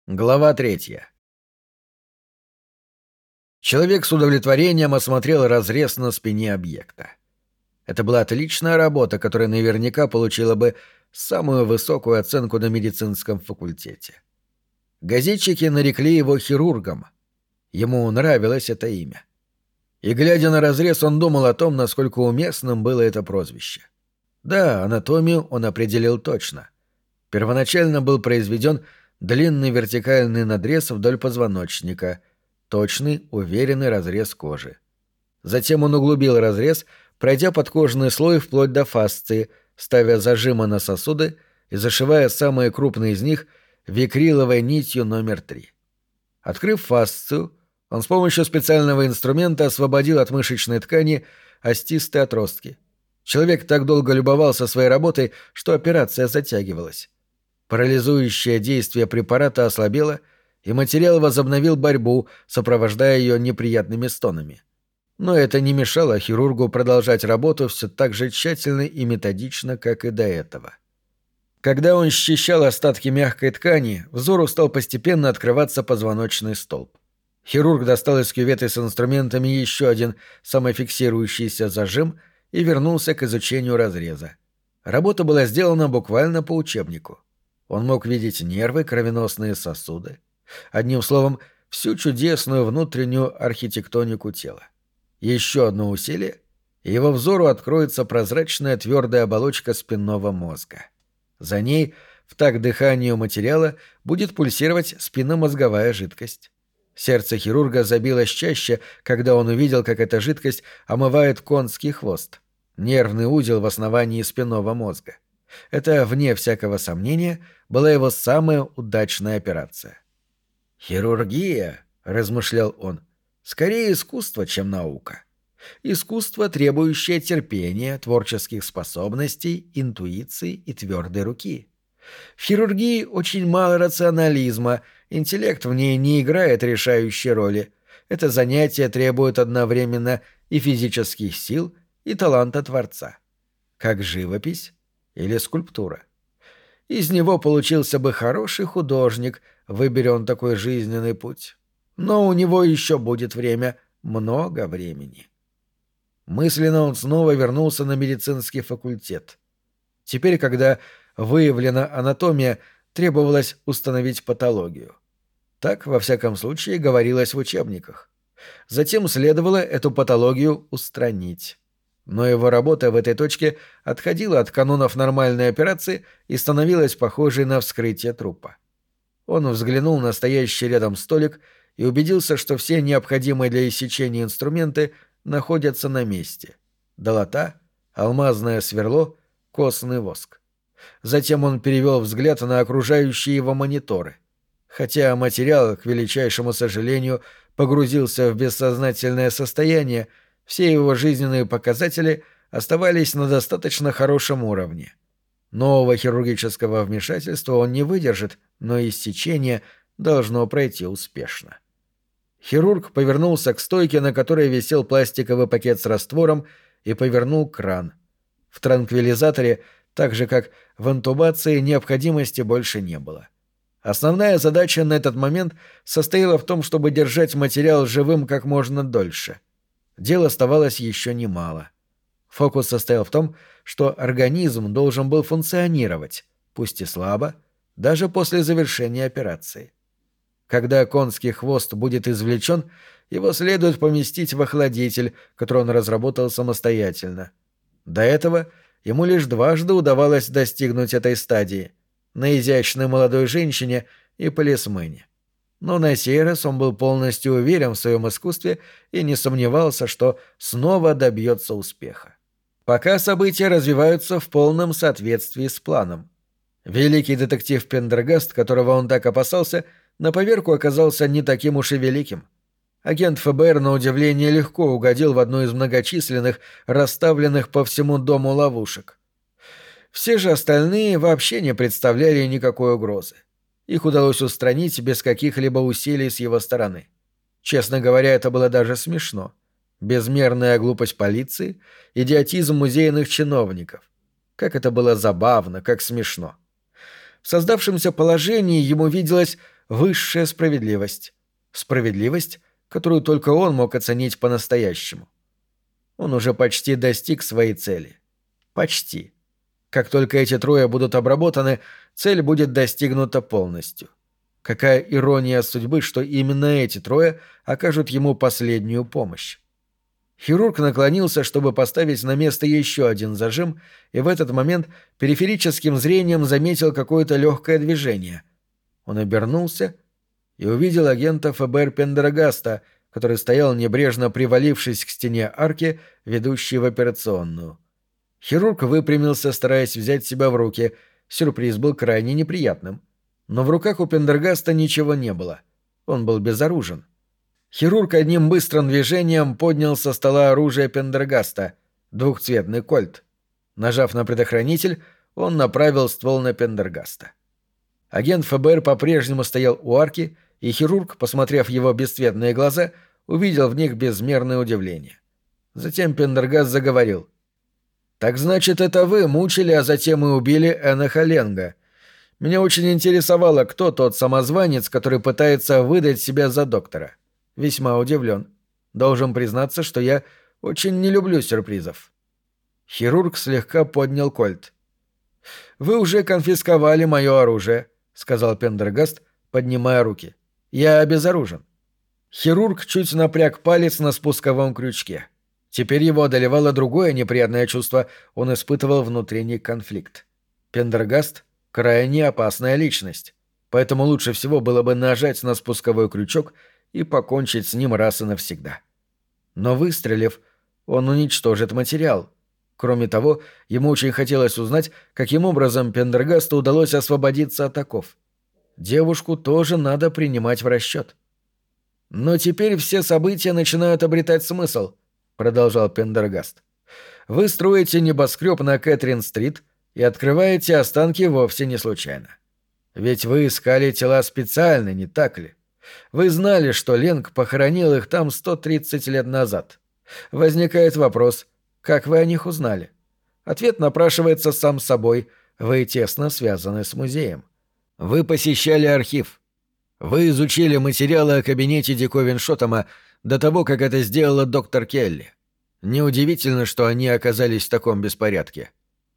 Глава 3. Человек с удовлетворением осмотрел разрез на спине объекта. Это была отличная работа, которая наверняка получила бы самую высокую оценку на медицинском факультете. Газетчики нарекли его хирургом. Ему нравилось это имя. И, глядя на разрез, он думал о том, насколько уместным было это прозвище. Да, анатомию он определил точно. Первоначально был произведен длинный вертикальный надрез вдоль позвоночника, точный, уверенный разрез кожи. Затем он углубил разрез, пройдя подкожный слой вплоть до фасции, ставя зажимы на сосуды и зашивая самые крупные из них викриловой нитью номер 3. Открыв фасцию, он с помощью специального инструмента освободил от мышечной ткани остистые отростки. Человек так долго любовался своей работой, что операция затягивалась. Парализующее действие препарата ослабело, и материал возобновил борьбу, сопровождая ее неприятными стонами. Но это не мешало хирургу продолжать работу все так же тщательно и методично, как и до этого. Когда он счищал остатки мягкой ткани, взору стал постепенно открываться позвоночный столб. Хирург достал из кюветы с инструментами еще один самофиксирующийся зажим и вернулся к изучению разреза. Работа была сделана буквально по учебнику. Он мог видеть нервы, кровеносные сосуды. Одним словом, всю чудесную внутреннюю архитектонику тела. Еще одно усилие, и его взору откроется прозрачная твердая оболочка спинного мозга. За ней, в такт дыханию материала, будет пульсировать спинномозговая жидкость. Сердце хирурга забилось чаще, когда он увидел, как эта жидкость омывает конский хвост, нервный узел в основании спинного мозга. Это, вне всякого сомнения, была его самая удачная операция. «Хирургия», — размышлял он, — «скорее искусство, чем наука. Искусство, требующее терпения, творческих способностей, интуиции и твердой руки. В хирургии очень мало рационализма, интеллект в ней не играет решающей роли. Это занятие требует одновременно и физических сил, и таланта творца. Как живопись или скульптура. Из него получился бы хороший художник, выбери он такой жизненный путь. Но у него еще будет время, много времени». Мысленно он снова вернулся на медицинский факультет. Теперь, когда выявлена анатомия, требовалось установить патологию. Так, во всяком случае, говорилось в учебниках. Затем следовало эту патологию устранить. Но его работа в этой точке отходила от канонов нормальной операции и становилась похожей на вскрытие трупа. Он взглянул на стоящий рядом столик и убедился, что все необходимые для иссечения инструменты находятся на месте. Долота, алмазное сверло, костный воск. Затем он перевел взгляд на окружающие его мониторы. Хотя материал, к величайшему сожалению, погрузился в бессознательное состояние, все его жизненные показатели оставались на достаточно хорошем уровне. Нового хирургического вмешательства он не выдержит, но иссечение должно пройти успешно. Хирург повернулся к стойке, на которой висел пластиковый пакет с раствором, и повернул кран. В транквилизаторе, так же как в интубации, необходимости больше не было. Основная задача на этот момент состояла в том, чтобы держать материал живым как можно дольше. Дел оставалось еще немало. Фокус состоял в том, что организм должен был функционировать, пусть и слабо, даже после завершения операции. Когда конский хвост будет извлечен, его следует поместить в охладитель, который он разработал самостоятельно. До этого ему лишь дважды удавалось достигнуть этой стадии — на изящной молодой женщине и полисмене. Но на сей раз он был полностью уверен в своем искусстве и не сомневался, что снова добьется успеха. Пока события развиваются в полном соответствии с планом. Великий детектив Пендергаст, которого он так опасался, на поверку оказался не таким уж и великим. Агент ФБР, на удивление, легко угодил в одну из многочисленных, расставленных по всему дому ловушек. Все же остальные вообще не представляли никакой угрозы. Их удалось устранить без каких-либо усилий с его стороны. Честно говоря, это было даже смешно. Безмерная глупость полиции, идиотизм музейных чиновников. Как это было забавно, как смешно. В создавшемся положении ему виделось высшая справедливость. Справедливость, которую только он мог оценить по-настоящему. Он уже почти достиг своей цели. Почти. Как только эти трое будут обработаны, цель будет достигнута полностью. Какая ирония судьбы, что именно эти трое окажут ему последнюю помощь. Хирург наклонился, чтобы поставить на место еще один зажим, и в этот момент периферическим зрением заметил какое-то легкое движение. Он обернулся и увидел агента ФБР Пендергаста, который стоял небрежно привалившись к стене арки, ведущей в операционную. Хирург выпрямился, стараясь взять себя в руки. Сюрприз был крайне неприятным. Но в руках у Пендергаста ничего не было. Он был безоружен. Хирург одним быстрым движением поднял со стола оружие Пендергаста — двухцветный кольт. Нажав на предохранитель, он направил ствол на Пендергаста. Агент ФБР по-прежнему стоял у арки, и хирург, посмотрев в его бесцветные глаза, увидел в них безмерное удивление. Затем Пендергаст заговорил. «Так значит, это вы мучили, а затем и убили Эноха Ленга. Меня очень интересовало, кто тот самозванец, который пытается выдать себя за доктора. Весьма удивлен. Должен признаться, что я очень не люблю сюрпризов». Хирург слегка поднял кольт. «Вы уже конфисковали мое оружие», — сказал Пендергаст, поднимая руки. «Я обезоружен». Хирург чуть напряг палец на спусковом крючке. Теперь его одолевало другое неприятное чувство. Он испытывал внутренний конфликт. Пендергаст — крайне опасная личность. Поэтому лучше всего было бы нажать на спусковой крючок и покончить с ним раз и навсегда. Но выстрелив, он уничтожит материал. Кроме того, ему очень хотелось узнать, каким образом Пендергасту удалось освободиться от оков. Девушку тоже надо принимать в расчет. «Но теперь все события начинают обретать смысл», — продолжал Пендергаст. «Вы строите небоскреб на Кэтрин-стрит и открываете останки вовсе не случайно. Ведь вы искали тела специально, не так ли? Вы знали, что Ленг похоронил их там 130 лет назад. Возникает вопрос, как вы о них узнали? Ответ напрашивается сам собой. Вы тесно связаны с музеем. Вы посещали архив. Вы изучили материалы о кабинете диковин Шоттома до того, как это сделала доктор Келли. Неудивительно, что они оказались в таком беспорядке.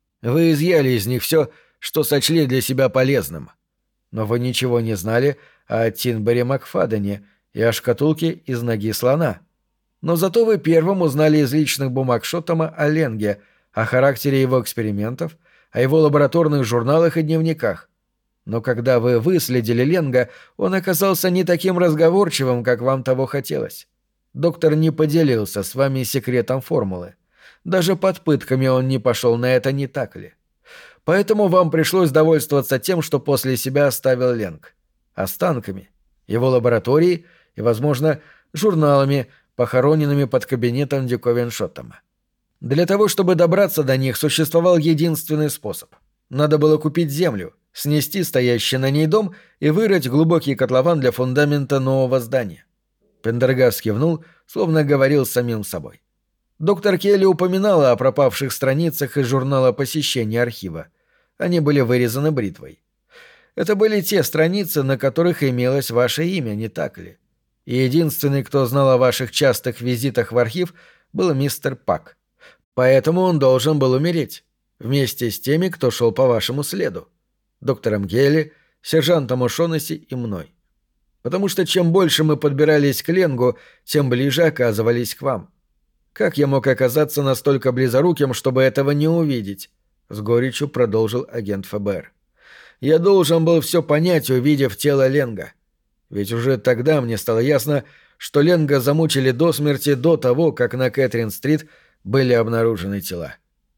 Вы изъяли из них все, что сочли для себя полезным. Но вы ничего не знали о Тинбере Макфадене и о шкатулке из ноги слона. Но зато вы первым узнали из личных бумаг Шоттома о Ленге, о характере его экспериментов, о его лабораторных журналах и дневниках. Но когда вы выследили Ленга, он оказался не таким разговорчивым, как вам того хотелось. Доктор не поделился с вами секретом формулы. Даже под пытками он не пошел на это, не так ли? Поэтому вам пришлось довольствоваться тем, что после себя оставил Ленг. Останками, его лабораторией и, возможно, журналами, похороненными под кабинетом диковин Шоттома. Для того, чтобы добраться до них, существовал единственный способ. Надо было купить землю, снести стоящий на ней дом и вырыть глубокий котлован для фундамента нового здания. Пендергаст кивнул, словно говорил с самим собой. Доктор Келли упоминала о пропавших страницах из журнала посещения архива. Они были вырезаны бритвой. Это были те страницы, на которых имелось ваше имя, не так ли? И единственный, кто знал о ваших частых визитах в архив, был мистер Пак. Поэтому он должен был умереть, вместе с теми, кто шел по вашему следу. Доктором Келли, сержантом О'Шоннесси и мной. Потому что чем больше мы подбирались к Ленгу, тем ближе оказывались к вам. Как я мог оказаться настолько близоруким, чтобы этого не увидеть? С горечью продолжил агент ФБР. Я должен был все понять, увидев тело Ленга. Ведь уже тогда мне стало ясно, что Ленга замучили до смерти до того, как на Кэтрин-стрит были обнаружены тела.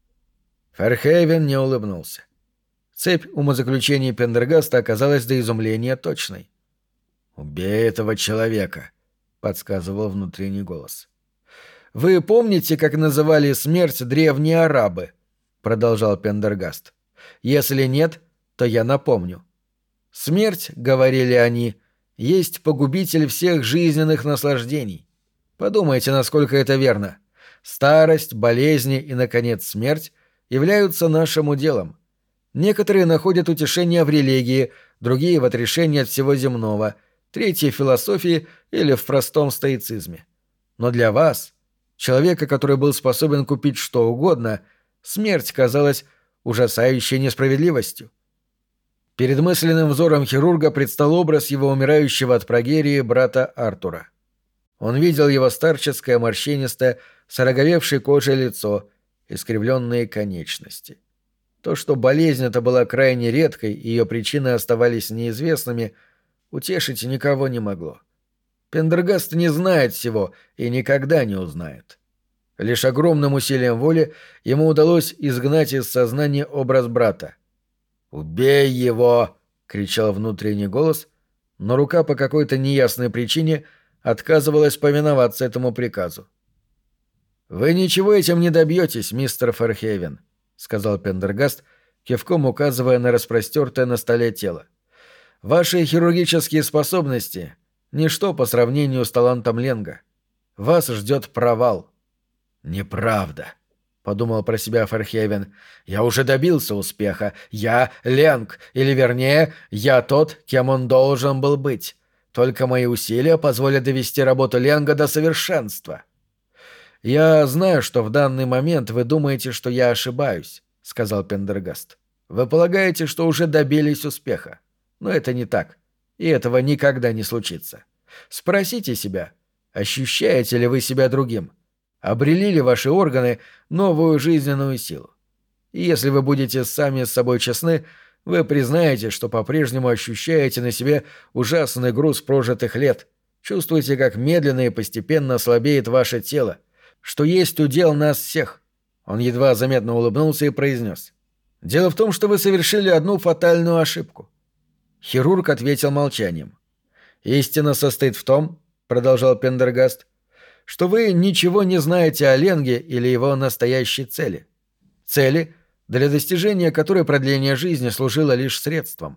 Ферхейвен не улыбнулся. Цепь умозаключений Пендергаста оказалась до изумления точной. «Убей этого человека», — подсказывал внутренний голос. «Вы помните, как называли смерть древние арабы?» — продолжал Пендергаст. «Если нет, то я напомню. Смерть, — говорили они, — есть погубитель всех жизненных наслаждений. Подумайте, насколько это верно. Старость, болезни и, наконец, смерть являются нашим уделом. Некоторые находят утешение в религии, другие — в отрешении от всего земного, третьи — в философии или в простом стоицизме. Но для вас, человека, который был способен купить что угодно, смерть казалась ужасающей несправедливостью. Перед мысленным взором хирурга предстал образ его умирающего от прогерии брата Артура. Он видел его старческое, морщинистое, с ороговевшей кожей лицо, искривленные конечности. То, что болезнь эта была крайне редкой и ее причины оставались неизвестными, утешить никого не могло. Пендергаст не знает всего и никогда не узнает. Лишь огромным усилием воли ему удалось изгнать из сознания образ брата. «Убей его!» — кричал внутренний голос, но рука по какой-то неясной причине отказывалась повиноваться этому приказу. «Вы ничего этим не добьетесь, мистер Фархейвен», — сказал Пендергаст, кивком указывая на распростертое на столе тело. «Ваши хирургические способности — ничто по сравнению с талантом Ленга. Вас ждет провал». «Неправда», — подумал про себя Фархейвен. «Я уже добился успеха. Я Ленг, или, вернее, я тот, кем он должен был быть. Только мои усилия позволят довести работу Ленга до совершенства». «Я знаю, что в данный момент вы думаете, что я ошибаюсь», — сказал Пендергаст. «Вы полагаете, что уже добились успеха. Но это не так, и этого никогда не случится. Спросите себя, ощущаете ли вы себя другим? Обрели ли ваши органы новую жизненную силу? И если вы будете сами с собой честны, вы признаете, что по-прежнему ощущаете на себе ужасный груз прожитых лет, чувствуете, как медленно и постепенно слабеет ваше тело, что есть удел нас всех». Он едва заметно улыбнулся и произнес: «Дело в том, что вы совершили одну фатальную ошибку». Хирург ответил молчанием. «Истина состоит в том, — продолжал Пендергаст, — что вы ничего не знаете о Ленге или его настоящей цели. Цели, для достижения которой продление жизни служило лишь средством.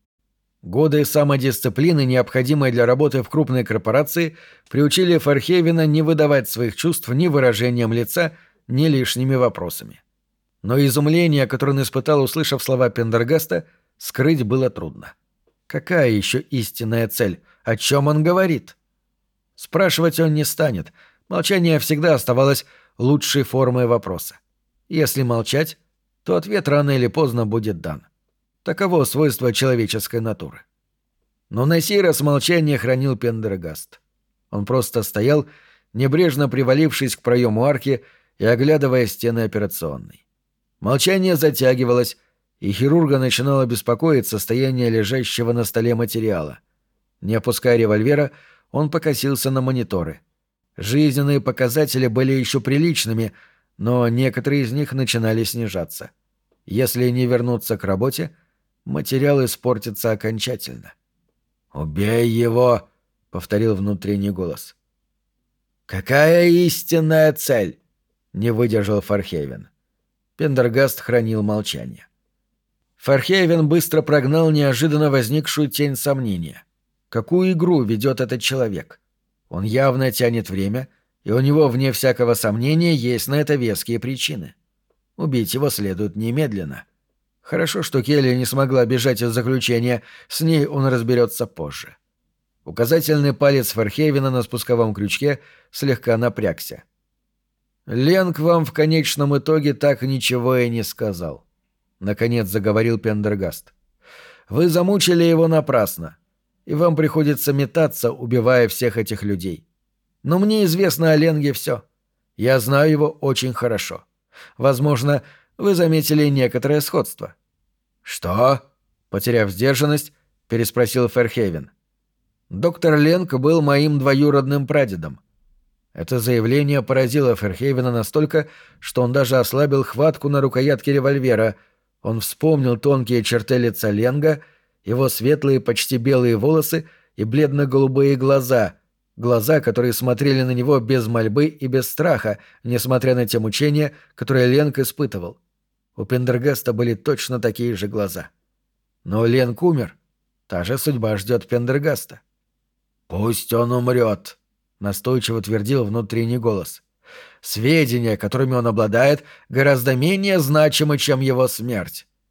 Годы самодисциплины, необходимые для работы в крупной корпорации, приучили Фархейвена не выдавать своих чувств ни выражением лица, ни лишними вопросами. Но изумление, которое он испытал, услышав слова Пендергаста, скрыть было трудно. Какая еще истинная цель? О чем он говорит? Спрашивать он не станет. Молчание всегда оставалось лучшей формой вопроса. Если молчать, то ответ рано или поздно будет дан. Таково свойство человеческой натуры. Но на сей раз молчание хранил Пендергаст. Он просто стоял, небрежно привалившись к проему арки и оглядывая стены операционной. Молчание затягивалось, и хирурга начинало беспокоить состояние лежащего на столе материала. Не опуская револьвера, он покосился на мониторы. Жизненные показатели были еще приличными, но некоторые из них начинали снижаться. Если не вернуться к работе, материал испортится окончательно. «Убей его!» — повторил внутренний голос. «Какая истинная цель?» — не выдержал Фархейвен. Пендергаст хранил молчание. Фархейвен быстро прогнал неожиданно возникшую тень сомнения. Какую игру ведет этот человек? Он явно тянет время, и у него, вне всякого сомнения, есть на это веские причины. Убить его следует немедленно. Хорошо, что Келли не смогла бежать из заключения, с ней он разберется позже. Указательный палец Фархейвена на спусковом крючке слегка напрягся. «Ленг вам в конечном итоге так ничего и не сказал», — наконец заговорил Пендергаст. «Вы замучили его напрасно, и вам приходится метаться, убивая всех этих людей. Но мне известно о Ленге все. Я знаю его очень хорошо. Возможно, вы заметили некоторое сходство». «Что?» — потеряв сдержанность, переспросил Фархейвен. «Доктор Ленг был моим двоюродным прадедом». Это заявление поразило Фархейвена настолько, что он даже ослабил хватку на рукоятке револьвера. Он вспомнил тонкие черты лица Ленга, его светлые, почти белые волосы и бледно-голубые глаза, которые смотрели на него без мольбы и без страха, несмотря на те мучения, которые Ленг испытывал. У Пендергаста были точно такие же глаза. Но Ленг умер. Та же судьба ждет Пендергаста. «Пусть он умрет», — настойчиво твердил внутренний голос. «Сведения, которыми он обладает, гораздо менее значимы, чем его смерть.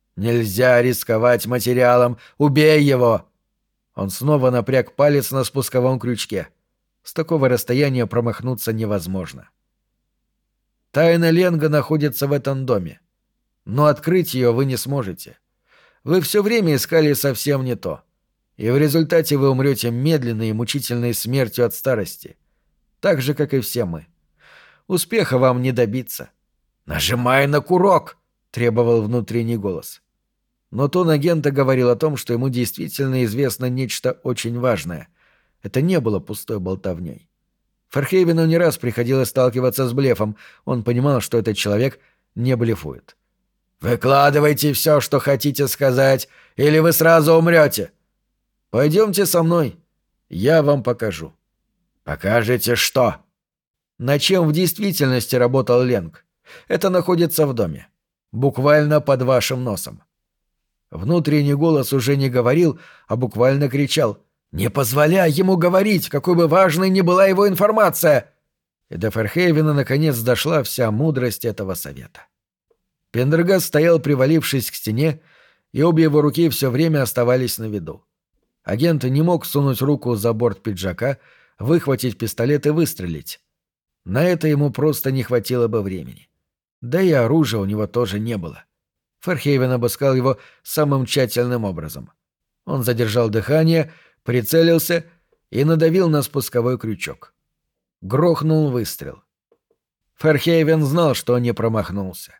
«Нельзя рисковать материалом! Убей его!» Он снова напряг палец на спусковом крючке. С такого расстояния промахнуться невозможно. Тайна Ленга находится в этом доме. Но открыть ее вы не сможете. Вы все время искали совсем не то. И в результате вы умрете медленной и мучительной смертью от старости. Так же, как и все мы. Успеха вам не добиться. «Нажимай на курок!» — требовал внутренний голос. Но тон агента говорил о том, что ему действительно известно нечто очень важное. Это не было пустой болтовней. Фархейвену не раз приходилось сталкиваться с блефом. Он понимал, что этот человек не блефует. «Выкладывайте все, что хотите сказать, или вы сразу умрете!» «Пойдемте со мной. Я вам покажу». «Покажете что?» На чем в действительности работал Ленг. Это находится в доме. Буквально под вашим носом. Внутренний голос уже не говорил, а буквально кричал: «Не позволяй ему говорить, какой бы важной ни была его информация!» И до Фархейвена наконец дошла вся мудрость этого совета. Пендергаст стоял, привалившись к стене, и обе его руки все время оставались на виду. Агент не мог сунуть руку за борт пиджака, выхватить пистолет и выстрелить. На это ему просто не хватило бы времени. Да и оружия у него тоже не было. Фархейвен обыскал его самым тщательным образом. Он задержал дыхание, прицелился и надавил на спусковой крючок. Грохнул выстрел. Фархейвен знал, что не промахнулся.